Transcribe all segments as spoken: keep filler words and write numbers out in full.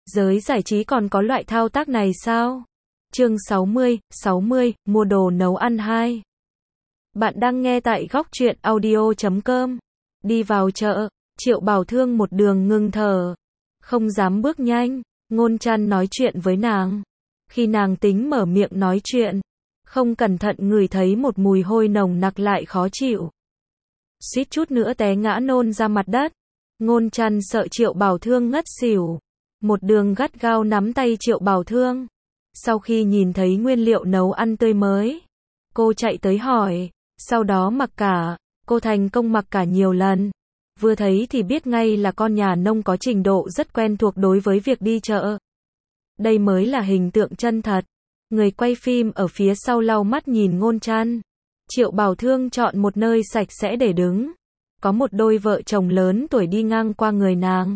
Giới giải trí còn có loại thao tác này sao? Chương sáu mươi, sáu mươi, mua đồ nấu ăn hai. Bạn đang nghe tại góc truyện audio chấm com. Đi vào chợ, Triệu Bảo Thương một đường ngưng thở, không dám bước nhanh. Ngôn Trăn nói chuyện với nàng. Khi nàng tính mở miệng nói chuyện, không cẩn thận ngửi thấy một mùi hôi nồng nặc lại khó chịu. Suýt chút nữa té ngã nôn ra mặt đất. Ngôn Trăn sợ Triệu Bảo Thương ngất xỉu, một đường gắt gao nắm tay Triệu Bảo Thương. Sau khi nhìn thấy nguyên liệu nấu ăn tươi mới, cô chạy tới hỏi, sau đó mặc cả. Cô thành công mặc cả nhiều lần, vừa thấy thì biết ngay là con nhà nông có trình độ rất quen thuộc đối với việc đi chợ. Đây mới là hình tượng chân thật. Người quay phim ở phía sau lau mắt nhìn Ngôn Trăn. Triệu Bảo Thương chọn một nơi sạch sẽ để đứng. Có một đôi vợ chồng lớn tuổi đi ngang qua người nàng.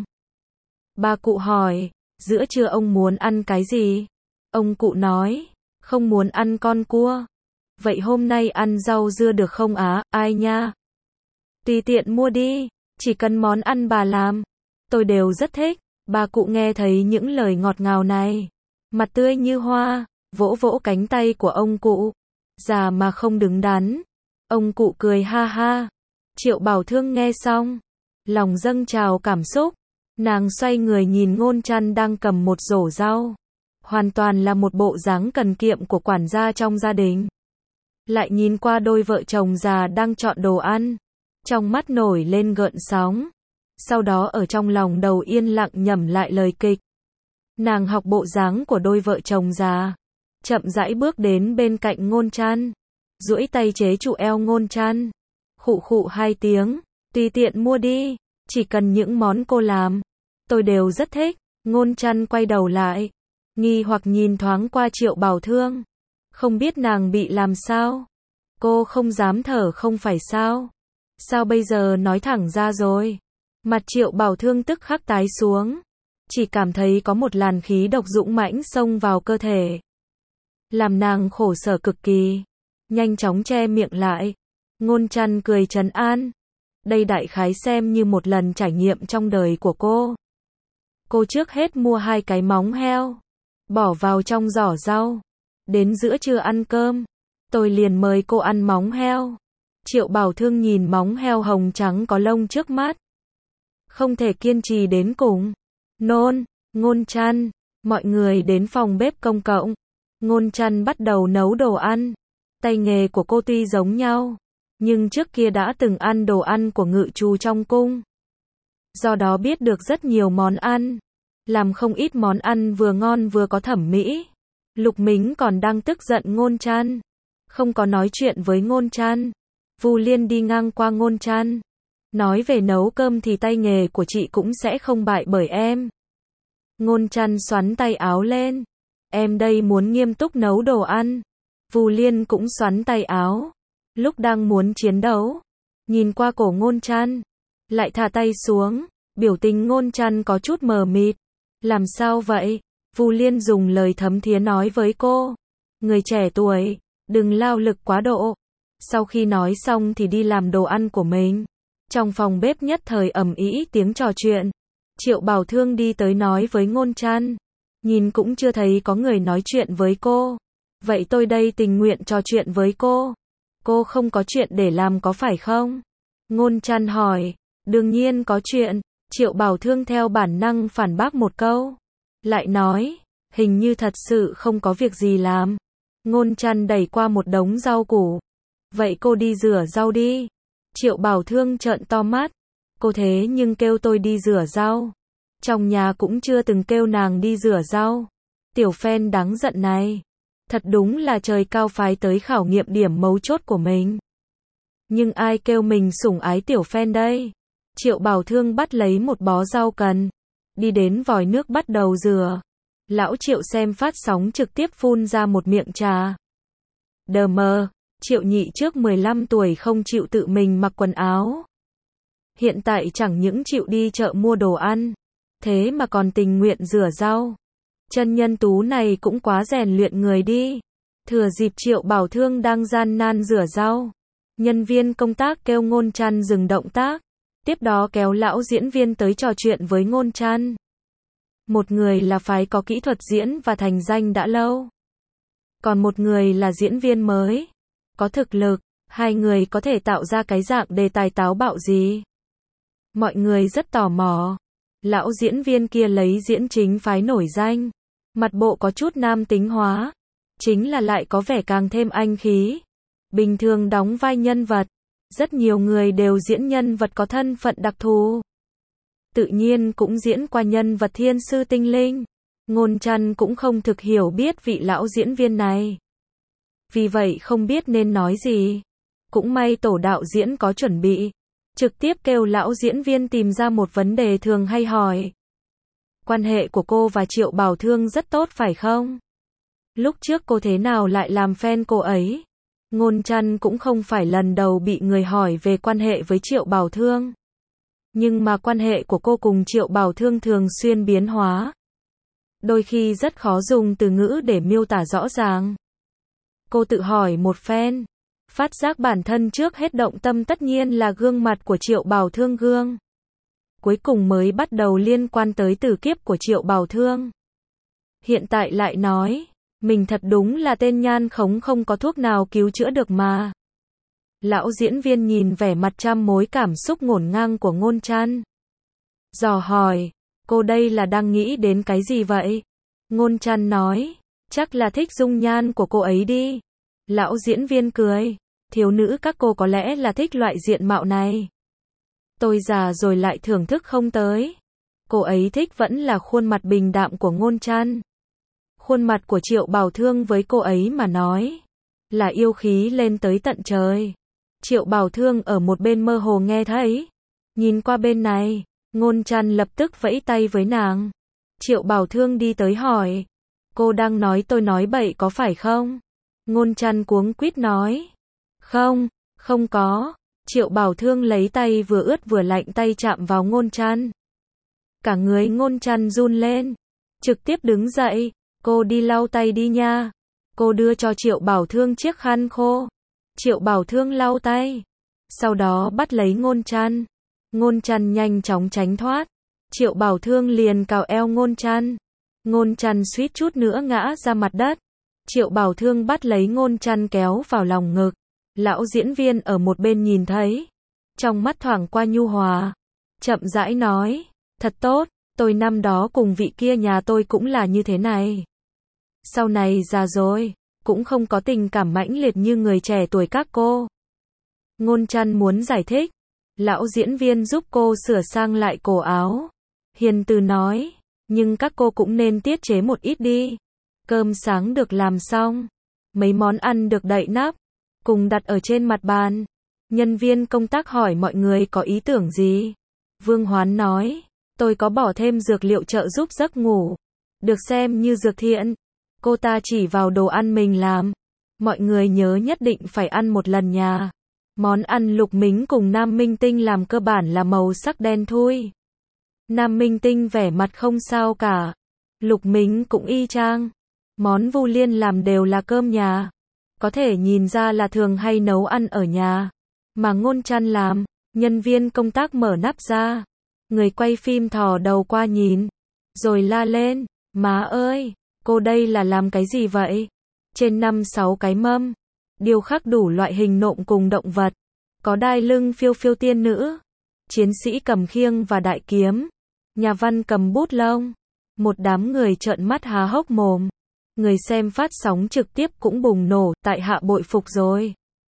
Bà cụ hỏi, giữa trưa ông muốn ăn cái gì? Ông cụ nói, không muốn ăn con cua. Vậy hôm nay ăn rau dưa được không á? Ai nha? Tùy tiện mua đi, chỉ cần món ăn bà làm, tôi đều rất thích. Bà cụ nghe thấy những lời ngọt ngào này, mặt tươi như hoa, vỗ vỗ cánh tay của ông cụ. Già mà không đứng đắn. Ông cụ cười ha ha. Triệu Bảo Thương nghe xong, lòng dâng trào cảm xúc. Nàng xoay người nhìn Ngôn Trăn đang cầm một rổ rau, hoàn toàn là một bộ dáng cần kiệm của quản gia trong gia đình. Lại nhìn qua đôi vợ chồng già đang chọn đồ ăn, trong mắt nổi lên gợn sóng. Sau đó ở trong lòng đầu yên lặng nhẩm lại lời kịch. Nàng học bộ dáng của đôi vợ chồng già, chậm rãi bước đến bên cạnh Ngôn Trăn, duỗi tay chế trụ eo Ngôn Trăn, khụ khụ hai tiếng, tùy tiện mua đi, chỉ cần những món cô làm, tôi đều rất thích. Ngôn Trăn quay đầu lại, nghi hoặc nhìn thoáng qua Triệu Bảo Thương, không biết nàng bị làm sao. Cô không dám thở không phải sao? Sao bây giờ nói thẳng ra rồi? Mặt Triệu Bảo Thương tức khắc tái xuống, chỉ cảm thấy có một làn khí độc dũng mãnh xông vào cơ thể, làm nàng khổ sở cực kỳ, nhanh chóng che miệng lại. Ngôn Trăn cười trấn an, đây đại khái xem như một lần trải nghiệm trong đời của cô. Cô trước hết mua hai cái móng heo, bỏ vào trong giỏ rau. Đến giữa trưa ăn cơm, tôi liền mời cô ăn móng heo. Triệu Bảo Thương nhìn móng heo hồng trắng có lông trước mắt, không thể kiên trì đến cùng. Nôn, Ngôn Trăn, mọi người đến phòng bếp công cộng. Ngôn Trăn bắt đầu nấu đồ ăn. Tay nghề của cô tuy giống nhau, nhưng trước kia đã từng ăn đồ ăn của ngự trù trong cung, do đó biết được rất nhiều món ăn, làm không ít món ăn vừa ngon vừa có thẩm mỹ. Lục Mính còn đang tức giận Ngôn Trăn, không có nói chuyện với Ngôn Trăn. Vu Liên đi ngang qua Ngôn Trăn, nói về nấu cơm thì tay nghề của chị cũng sẽ không bại bởi em. Ngôn Trăn xoắn tay áo lên, em đây muốn nghiêm túc nấu đồ ăn. Vu Liên cũng xoắn tay áo, lúc đang muốn chiến đấu, nhìn qua cổ Ngôn Trăn, lại thả tay xuống. Biểu tình Ngôn Trăn có chút mờ mịt. Làm sao vậy? Vu Liên dùng lời thấm thía nói với cô, người trẻ tuổi, đừng lao lực quá độ. Sau khi nói xong thì đi làm đồ ăn của mình. Trong phòng bếp nhất thời ầm ĩ tiếng trò chuyện. Triệu Bảo Thương đi tới nói với Ngôn Trăn, nhìn cũng chưa thấy có người nói chuyện với cô, vậy tôi đây tình nguyện trò chuyện với cô. Cô không có chuyện để làm có phải không? Ngôn Trăn hỏi. Đương nhiên có chuyện. Triệu Bảo Thương theo bản năng phản bác một câu, lại nói, hình như thật sự không có việc gì làm. Ngôn Trăn đẩy qua một đống rau củ. Vậy cô đi rửa rau đi. Triệu Bảo Thương trợn to mắt. Cô thế nhưng kêu tôi đi rửa rau. Trong nhà cũng chưa từng kêu nàng đi rửa rau. Tiểu phen đáng giận này. Thật đúng là trời cao phái tới khảo nghiệm điểm mấu chốt của mình. Nhưng ai kêu mình sủng ái tiểu phen đây? Triệu Bảo Thương bắt lấy một bó rau cần, đi đến vòi nước bắt đầu rửa. Lão Triệu xem phát sóng trực tiếp phun ra một miệng trà. Đờ mờ, Triệu nhị trước mười lăm tuổi không chịu tự mình mặc quần áo. Hiện tại chẳng những chịu đi chợ mua đồ ăn, thế mà còn tình nguyện rửa rau. Chân nhân tú này cũng quá rèn luyện người đi. Thừa dịp Triệu Bảo Thương đang gian nan rửa rau, nhân viên công tác kêu Ngôn Trăn dừng động tác. Tiếp đó kéo lão diễn viên tới trò chuyện với Ngôn Trăn. Một người là phái có kỹ thuật diễn và thành danh đã lâu. Còn một người là diễn viên mới, có thực lực. Hai người có thể tạo ra cái dạng đề tài táo bạo gì? Mọi người rất tò mò. Lão diễn viên kia lấy diễn chính phái nổi danh. Mặt bộ có chút nam tính hóa. Chính là lại có vẻ càng thêm anh khí. Bình thường đóng vai nhân vật. Rất nhiều người đều diễn nhân vật có thân phận đặc thù. Tự nhiên cũng diễn qua nhân vật thiên sư tinh linh. Ngôn Trăn cũng không thực hiểu biết vị lão diễn viên này. Vì vậy không biết nên nói gì. Cũng may tổ đạo diễn có chuẩn bị. Trực tiếp kêu lão diễn viên tìm ra một vấn đề thường hay hỏi. Quan hệ của cô và Triệu Bảo Thương rất tốt phải không? Lúc trước cô thế nào lại làm fan cô ấy? Ngôn Trăn cũng không phải lần đầu bị người hỏi về quan hệ với Triệu Bảo Thương. Nhưng mà quan hệ của cô cùng Triệu Bảo Thương thường xuyên biến hóa. Đôi khi rất khó dùng từ ngữ để miêu tả rõ ràng. Cô tự hỏi một phen. Phát giác bản thân trước hết động tâm tất nhiên là gương mặt của Triệu Bảo Thương gương. Cuối cùng mới bắt đầu liên quan tới tử kiếp của Triệu Bảo Thương. Hiện tại lại nói, mình thật đúng là tên nhan khống không có thuốc nào cứu chữa được mà. Lão diễn viên nhìn vẻ mặt trăm mối cảm xúc ngổn ngang của Ngôn Trăn. Dò hỏi, cô đây là đang nghĩ đến cái gì vậy? Ngôn Trăn nói, chắc là thích dung nhan của cô ấy đi. Lão diễn viên cười, thiếu nữ các cô có lẽ là thích loại diện mạo này. Tôi già rồi lại thưởng thức không tới. Cô ấy thích vẫn là khuôn mặt bình đạm của Ngôn Trăn. Khuôn mặt của Triệu Bảo Thương với cô ấy mà nói, là yêu khí lên tới tận trời. Triệu Bảo Thương ở một bên mơ hồ nghe thấy. Nhìn qua bên này, Ngôn Trăn lập tức vẫy tay với nàng. Triệu Bảo Thương đi tới hỏi, cô đang nói tôi nói bậy có phải không? Ngôn Trăn cuống quýt nói, không, không có. Triệu Bảo Thương lấy tay vừa ướt vừa lạnh tay chạm vào Ngôn Trăn. Cả người Ngôn Trăn run lên, trực tiếp đứng dậy, cô đi lau tay đi nha. Cô đưa cho Triệu Bảo Thương chiếc khăn khô. Triệu Bảo Thương lau tay, sau đó bắt lấy Ngôn Trăn. Ngôn Trăn nhanh chóng tránh thoát. Triệu Bảo Thương liền cào eo Ngôn Trăn. Ngôn Trăn suýt chút nữa ngã ra mặt đất. Triệu Bảo Thương bắt lấy Ngôn Trăn kéo vào lòng ngực. Lão diễn viên ở một bên nhìn thấy, trong mắt thoảng qua nhu hòa, chậm rãi nói, thật tốt, tôi năm đó cùng vị kia nhà tôi cũng là như thế này. Sau này già rồi, cũng không có tình cảm mãnh liệt như người trẻ tuổi các cô. Ngôn Trăn muốn giải thích, lão diễn viên giúp cô sửa sang lại cổ áo. Hiền từ nói, nhưng các cô cũng nên tiết chế một ít đi. Cơm sáng được làm xong, mấy món ăn được đậy nắp, cùng đặt ở trên mặt bàn. Nhân viên công tác hỏi mọi người có ý tưởng gì. Vương Hoán nói, tôi có bỏ thêm dược liệu trợ giúp giấc ngủ, được xem như dược thiện. Cô ta chỉ vào đồ ăn mình làm. Mọi người nhớ nhất định phải ăn một lần nha. Món ăn Lục Mính cùng Nam Minh Tinh làm cơ bản là màu sắc đen thui. Nam Minh Tinh vẻ mặt không sao cả. Lục Mính cũng y chang. Món Vu Liên làm đều là cơm nhà. Có thể nhìn ra là thường hay nấu ăn ở nhà. Mà Ngôn Trăn làm, nhân viên công tác mở nắp ra. Người quay phim thò đầu qua nhìn. Rồi la lên, má ơi, cô đây là làm cái gì vậy? Trên năm sáu cái mâm, điêu khắc đủ loại hình nộm cùng động vật. Có đai lưng phiêu phiêu tiên nữ, chiến sĩ cầm khiêng và đại kiếm, nhà văn cầm bút lông. Một đám người trợn mắt há hốc mồm. Người xem phát sóng trực tiếp cũng bùng nổ, tại hạ bội phục rồi.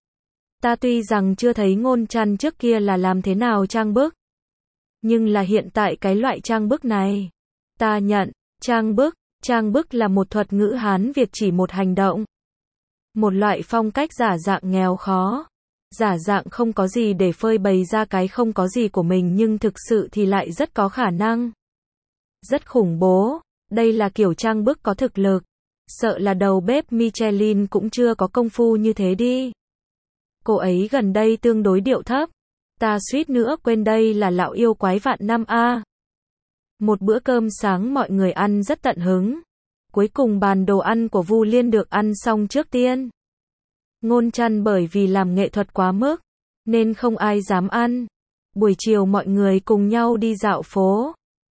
Ta tuy rằng chưa thấy Ngôn Trăn trước kia là làm thế nào trang bức, nhưng là hiện tại cái loại trang bức này, ta nhận, trang bức, trang bức là một thuật ngữ Hán Việt chỉ một hành động. Một loại phong cách giả dạng nghèo khó, giả dạng không có gì để phơi bày ra cái không có gì của mình nhưng thực sự thì lại rất có khả năng. Rất khủng bố, đây là kiểu trang bức có thực lực. Sợ là đầu bếp Michelin cũng chưa có công phu như thế đi. Cô ấy gần đây tương đối điệu thấp. Ta suýt nữa quên đây là lão yêu quái vạn năm a. Một bữa cơm sáng mọi người ăn rất tận hứng. Cuối cùng bàn đồ ăn của Vu Liên được ăn xong trước tiên. Ngôn Trăn bởi vì làm nghệ thuật quá mức, nên không ai dám ăn. Buổi chiều mọi người cùng nhau đi dạo phố.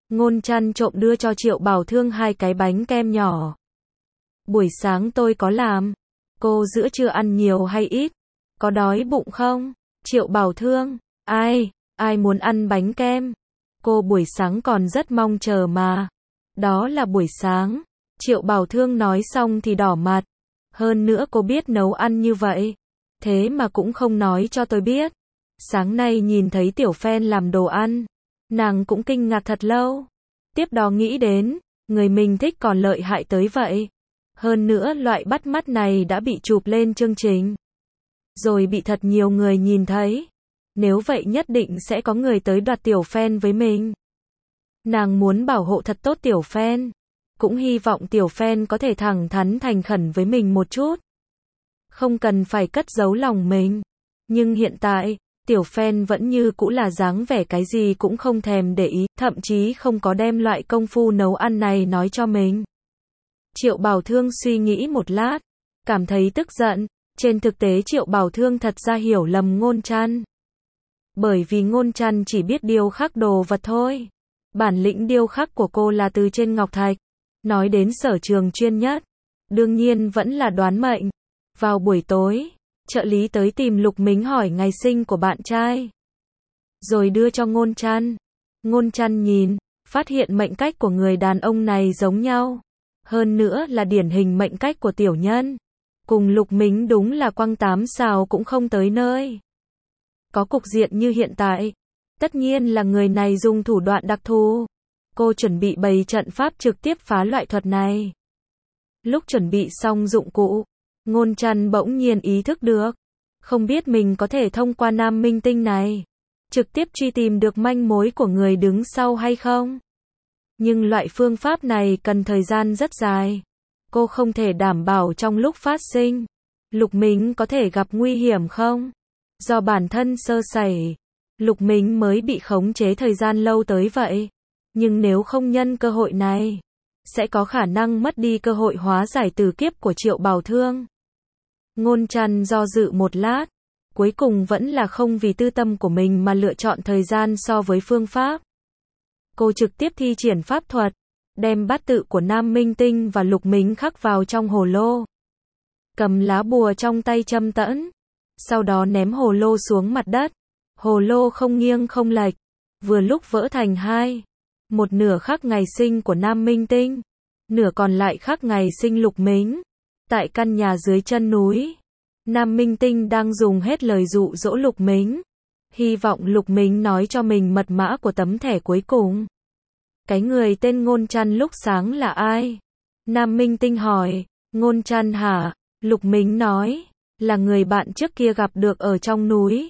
Ngôn Trăn trộm đưa cho Triệu Bảo Thương hai cái bánh kem nhỏ. Buổi sáng tôi có làm. Cô giữa trưa ăn nhiều hay ít? Có đói bụng không? Triệu Bảo Thương, ai, ai muốn ăn bánh kem? Cô buổi sáng còn rất mong chờ mà. Đó là buổi sáng. Triệu Bảo Thương nói xong thì đỏ mặt. Hơn nữa cô biết nấu ăn như vậy. Thế mà cũng không nói cho tôi biết. Sáng nay nhìn thấy Tiểu Phen làm đồ ăn. Nàng cũng kinh ngạc thật lâu. Tiếp đó nghĩ đến, người mình thích còn lợi hại tới vậy. Hơn nữa loại bắt mắt này đã bị chụp lên chương trình. Rồi bị thật nhiều người nhìn thấy. Nếu vậy nhất định sẽ có người tới đoạt Tiểu Phen với mình. Nàng muốn bảo hộ thật tốt Tiểu Phen. Cũng hy vọng Tiểu Phen có thể thẳng thắn thành khẩn với mình một chút. Không cần phải cất giấu lòng mình. Nhưng hiện tại, Tiểu Phen vẫn như cũ là dáng vẻ cái gì cũng không thèm để ý, thậm chí không có đem loại công phu nấu ăn này nói cho mình. Triệu Bảo Thương suy nghĩ một lát, cảm thấy tức giận. Trên thực tế Triệu Bảo Thương thật ra hiểu lầm Ngôn Trăn. Bởi vì Ngôn Trăn chỉ biết điêu khắc đồ vật thôi. Bản lĩnh điêu khắc của cô là từ trên ngọc thạch. Nói đến sở trường chuyên nhất, đương nhiên vẫn là đoán mệnh. Vào buổi tối, trợ lý tới tìm Lục Mính hỏi ngày sinh của bạn trai. Rồi đưa cho Ngôn Trăn. Ngôn Trăn nhìn, phát hiện mệnh cách của người đàn ông này giống nhau. Hơn nữa là điển hình mệnh cách của tiểu nhân. Cùng Lục Mính đúng là quăng tám xào cũng không tới nơi. Có cục diện như hiện tại, tất nhiên là người này dùng thủ đoạn đặc thù. Cô chuẩn bị bày trận pháp trực tiếp phá loại thuật này. Lúc chuẩn bị xong dụng cụ, Ngôn Trăn bỗng nhiên ý thức được. Không biết mình có thể thông qua nam minh tinh này, trực tiếp truy tìm được manh mối của người đứng sau hay không. Nhưng loại phương pháp này cần thời gian rất dài. Cô không thể đảm bảo trong lúc phát sinh, Lục Mính có thể gặp nguy hiểm không? Do bản thân sơ sẩy, Lục Mính mới bị khống chế thời gian lâu tới vậy. Nhưng nếu không nhân cơ hội này, sẽ có khả năng mất đi cơ hội hóa giải tử kiếp của Triệu Bảo Thương. Ngôn Trăn do dự một lát, cuối cùng vẫn là không vì tư tâm của mình mà lựa chọn thời gian so với phương pháp. Cô trực tiếp thi triển pháp thuật, đem bát tự của nam minh tinh và Lục Mính khắc vào trong hồ lô. Cầm lá bùa trong tay châm tẫn, sau đó ném hồ lô xuống mặt đất. Hồ lô không nghiêng không lệch, vừa lúc vỡ thành hai. Một nửa khắc ngày sinh của nam minh tinh, nửa còn lại khắc ngày sinh Lục Mính. Tại căn nhà dưới chân núi, nam minh tinh đang dùng hết lời dụ dỗ Lục Mính, hy vọng Lục Mính nói cho mình mật mã của tấm thẻ cuối cùng. Cái người tên Ngôn Trăn lúc sáng là ai? Nam minh tinh hỏi. Ngôn Trăn hả? Lục Mính nói, là người bạn trước kia gặp được ở trong núi.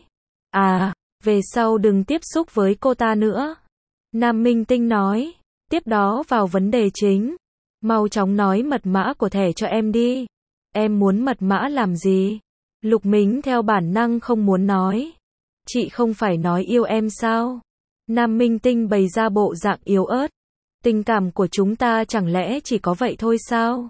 À, về sau đừng tiếp xúc với cô ta nữa. Nam minh tinh nói, tiếp đó vào vấn đề chính. Mau chóng nói mật mã của thẻ cho em đi. Em muốn mật mã làm gì? Lục Mính theo bản năng không muốn nói. Chị không phải nói yêu em sao? Nam minh tinh bày ra bộ dạng yếu ớt. Tình cảm của chúng ta chẳng lẽ chỉ có vậy thôi sao?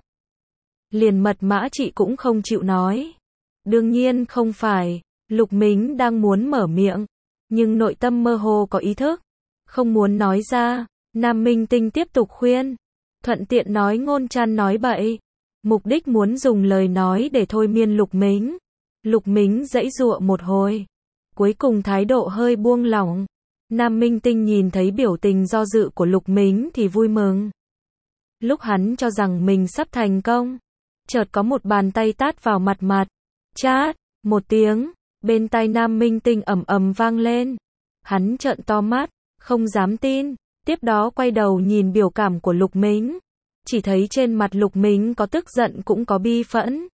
Liền mật mã chị cũng không chịu nói. Đương nhiên không phải. Lục Mính đang muốn mở miệng, nhưng nội tâm mơ hồ có ý thức, không muốn nói ra. Nam minh tinh tiếp tục khuyên, thuận tiện nói Ngôn Trăn nói bậy, mục đích muốn dùng lời nói để thôi miên Lục Mính. Lục Mính giãy giụa một hồi, cuối cùng thái độ hơi buông lỏng. Nam minh tinh nhìn thấy biểu tình do dự của Lục Mính thì vui mừng. Lúc hắn cho rằng mình sắp thành công, chợt có một bàn tay tát vào mặt mặt. Chát, một tiếng, bên tai Nam minh tinh ầm ầm vang lên. Hắn trợn to mắt, không dám tin, tiếp đó quay đầu nhìn biểu cảm của Lục Mính. Chỉ thấy trên mặt Lục Mính có tức giận cũng có bi phẫn.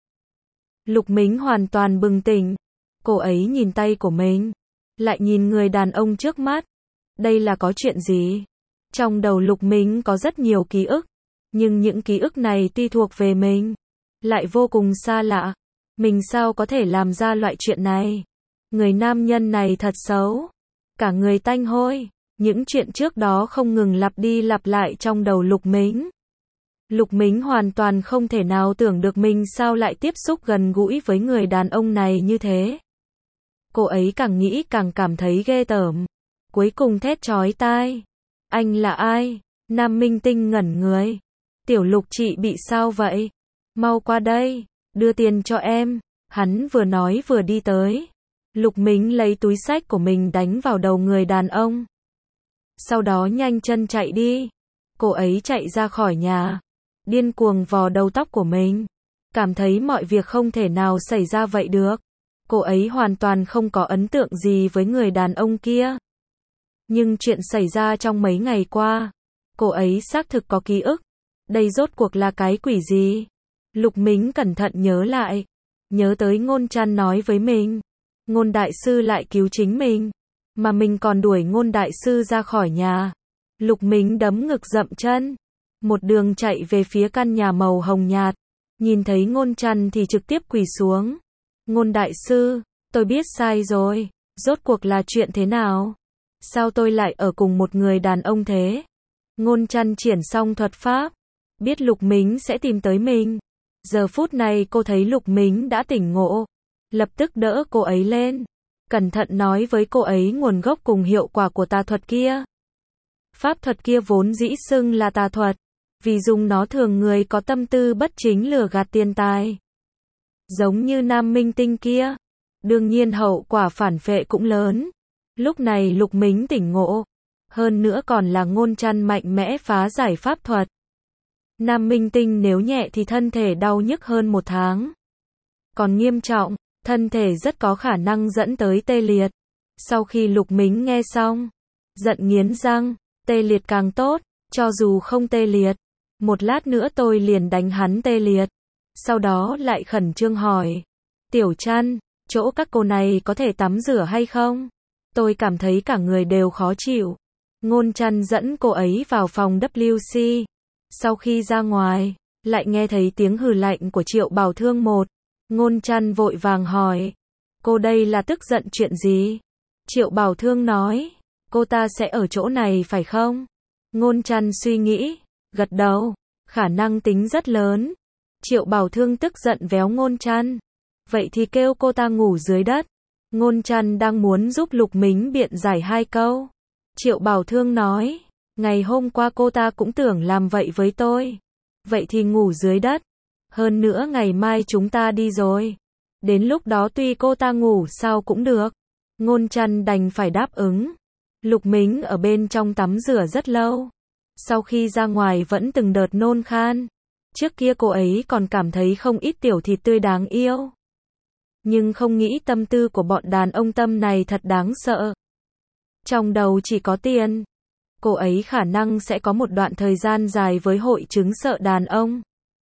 Lục Mính hoàn toàn bừng tỉnh. Cô ấy nhìn tay của mình, lại nhìn người đàn ông trước mắt. Đây là có chuyện gì? Trong đầu Lục Mính có rất nhiều ký ức, nhưng những ký ức này tuy thuộc về mình, lại vô cùng xa lạ. Mình sao có thể làm ra loại chuyện này? Người nam nhân này thật xấu, cả người tanh hôi. Những chuyện trước đó không ngừng lặp đi lặp lại trong đầu Lục Mính. Lục Mính hoàn toàn không thể nào tưởng được mình sao lại tiếp xúc gần gũi với người đàn ông này như thế. Cô ấy càng nghĩ càng cảm thấy ghê tởm. Cuối cùng thét chói tai. Anh là ai? Nam minh tinh ngẩn người. Tiểu Lục chị bị sao vậy? Mau qua đây, đưa tiền cho em. Hắn vừa nói vừa đi tới. Lục Mính lấy túi xách của mình đánh vào đầu người đàn ông. Sau đó nhanh chân chạy đi. Cô ấy chạy ra khỏi nhà, điên cuồng vò đầu tóc của mình. Cảm thấy mọi việc không thể nào xảy ra vậy được. Cô ấy hoàn toàn không có ấn tượng gì với người đàn ông kia. Nhưng chuyện xảy ra trong mấy ngày qua, cô ấy xác thực có ký ức. Đây rốt cuộc là cái quỷ gì? Lục Mính cẩn thận nhớ lại. Nhớ tới Ngôn Trăn nói với mình. Ngôn đại sư lại cứu chính mình. Mà mình còn đuổi Ngôn đại sư ra khỏi nhà. Lục Mính đấm ngực dậm chân. Một đường chạy về phía căn nhà màu hồng nhạt. Nhìn thấy Ngôn Trăn thì trực tiếp quỳ xuống. Ngôn đại sư, tôi biết sai rồi. Rốt cuộc là chuyện thế nào? Sao tôi lại ở cùng một người đàn ông thế? Ngôn Trăn triển xong thuật pháp. Biết Lục Mính sẽ tìm tới mình. Giờ phút này cô thấy Lục Mính đã tỉnh ngộ. Lập tức đỡ cô ấy lên. Cẩn thận nói với cô ấy nguồn gốc cùng hiệu quả của tà thuật kia. Pháp thuật kia vốn dĩ xưng là tà thuật. Vì dùng nó thường người có tâm tư bất chính lừa gạt tiền tài. Giống như nam minh tinh kia. Đương nhiên hậu quả phản phệ cũng lớn. Lúc này Lục Mính tỉnh ngộ. Hơn nữa còn là Ngôn Trăn mạnh mẽ phá giải pháp thuật. Nam minh tinh nếu nhẹ thì thân thể đau nhức hơn một tháng. Còn nghiêm trọng, thân thể rất có khả năng dẫn tới tê liệt. Sau khi Lục Mính nghe xong, giận nghiến răng, tê liệt càng tốt, cho dù không tê liệt. Một lát nữa tôi liền đánh hắn tê liệt. Sau đó lại khẩn trương hỏi. Tiểu Trăn, chỗ các cô này có thể tắm rửa hay không? Tôi cảm thấy cả người đều khó chịu. Ngôn Trăn dẫn cô ấy vào phòng W C. Sau khi ra ngoài, lại nghe thấy tiếng hừ lạnh của Triệu Bảo Thương một. Ngôn Trăn vội vàng hỏi. Cô đây là tức giận chuyện gì? Triệu Bảo Thương nói. Cô ta sẽ ở chỗ này phải không? Ngôn Trăn suy nghĩ, gật đầu. Khả năng tính rất lớn. Triệu Bảo Thương tức giận véo Ngôn Trăn. Vậy thì kêu cô ta ngủ dưới đất. Ngôn Trăn đang muốn giúp Lục Mính biện giải hai câu. Triệu Bảo Thương nói. Ngày hôm qua cô ta cũng tưởng làm vậy với tôi. Vậy thì ngủ dưới đất. Hơn nữa ngày mai chúng ta đi rồi. Đến lúc đó tuy cô ta ngủ sao cũng được. Ngôn Trăn đành phải đáp ứng. Lục Mính ở bên trong tắm rửa rất lâu. Sau khi ra ngoài vẫn từng đợt nôn khan. Trước kia cô ấy còn cảm thấy không ít tiểu thịt tươi đáng yêu. Nhưng không nghĩ tâm tư của bọn đàn ông tâm này thật đáng sợ. Trong đầu chỉ có tiền. Cô ấy khả năng sẽ có một đoạn thời gian dài với hội chứng sợ đàn ông.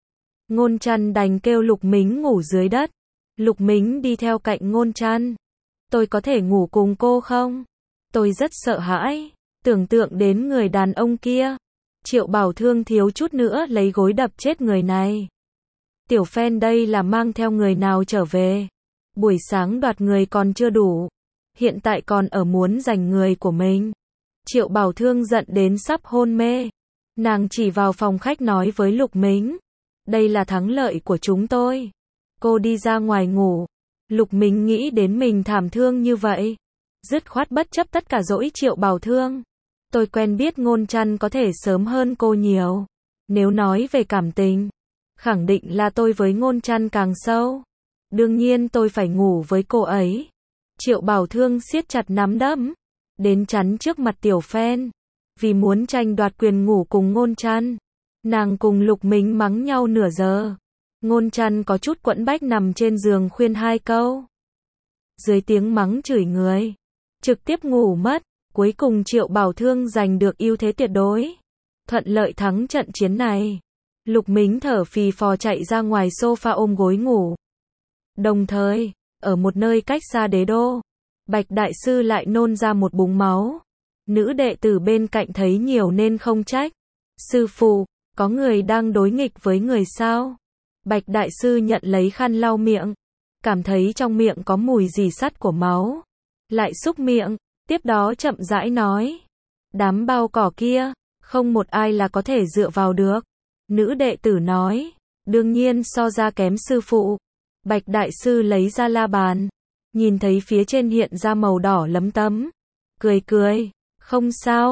Ngôn Trăn đành kêu Lục Mính ngủ dưới đất. Lục Mính đi theo cạnh Ngôn Trăn. Tôi có thể ngủ cùng cô không? Tôi rất sợ hãi. Tưởng tượng đến người đàn ông kia. Triệu Bảo Thương thiếu chút nữa lấy gối đập chết người này. Tiểu Phen đây là mang theo người nào trở về? Buổi sáng đoạt người còn chưa đủ. Hiện tại còn ở muốn giành người của mình. Triệu Bảo Thương giận đến sắp hôn mê. Nàng chỉ vào phòng khách nói với Lục Mính. Đây là thắng lợi của chúng tôi. Cô đi ra ngoài ngủ. Lục Mính nghĩ đến mình thảm thương như vậy. Dứt khoát bất chấp tất cả dỗi Triệu Bảo Thương. Tôi quen biết Ngôn Trăn có thể sớm hơn cô nhiều. Nếu nói về cảm tình, khẳng định là tôi với Ngôn Trăn càng sâu. Đương nhiên tôi phải ngủ với cô ấy. Triệu Bảo Thương siết chặt nắm đấm. Đến chắn trước mặt Tiểu Phen. Vì muốn tranh đoạt quyền ngủ cùng Ngôn Trăn. Nàng cùng Lục Mính mắng nhau nửa giờ. Ngôn Trăn có chút quẫn bách nằm trên giường khuyên hai câu. Dưới tiếng mắng chửi người, trực tiếp ngủ mất. Cuối cùng Triệu Bảo Thương giành được ưu thế tuyệt đối. Thuận lợi thắng trận chiến này. Lục Mính thở phì phò chạy ra ngoài sofa ôm gối ngủ. Đồng thời, ở một nơi cách xa đế đô, Bạch Đại Sư lại nôn ra một búng máu. Nữ đệ tử bên cạnh thấy nhiều nên không trách. Sư phụ, có người đang đối nghịch với người sao? Bạch Đại Sư nhận lấy khăn lau miệng. Cảm thấy trong miệng có mùi rỉ sắt của máu. Lại xúc miệng. Tiếp đó chậm rãi nói. Đám bao cỏ kia, không một ai là có thể dựa vào được. Nữ đệ tử nói. Đương nhiên so ra kém sư phụ. Bạch Đại Sư lấy ra la bàn. Nhìn thấy phía trên hiện ra màu đỏ lấm tấm. Cười cười. Không sao,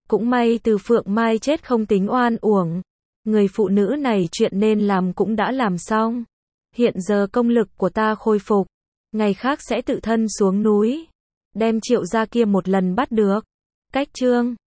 Cũng may Từ Phượng Mai chết không tính oan uổng. Người phụ nữ này chuyện nên làm cũng đã làm xong. Hiện giờ công lực của ta khôi phục. Ngày khác sẽ tự thân xuống núi. Đem Triệu gia kia một lần bắt được. Cách chương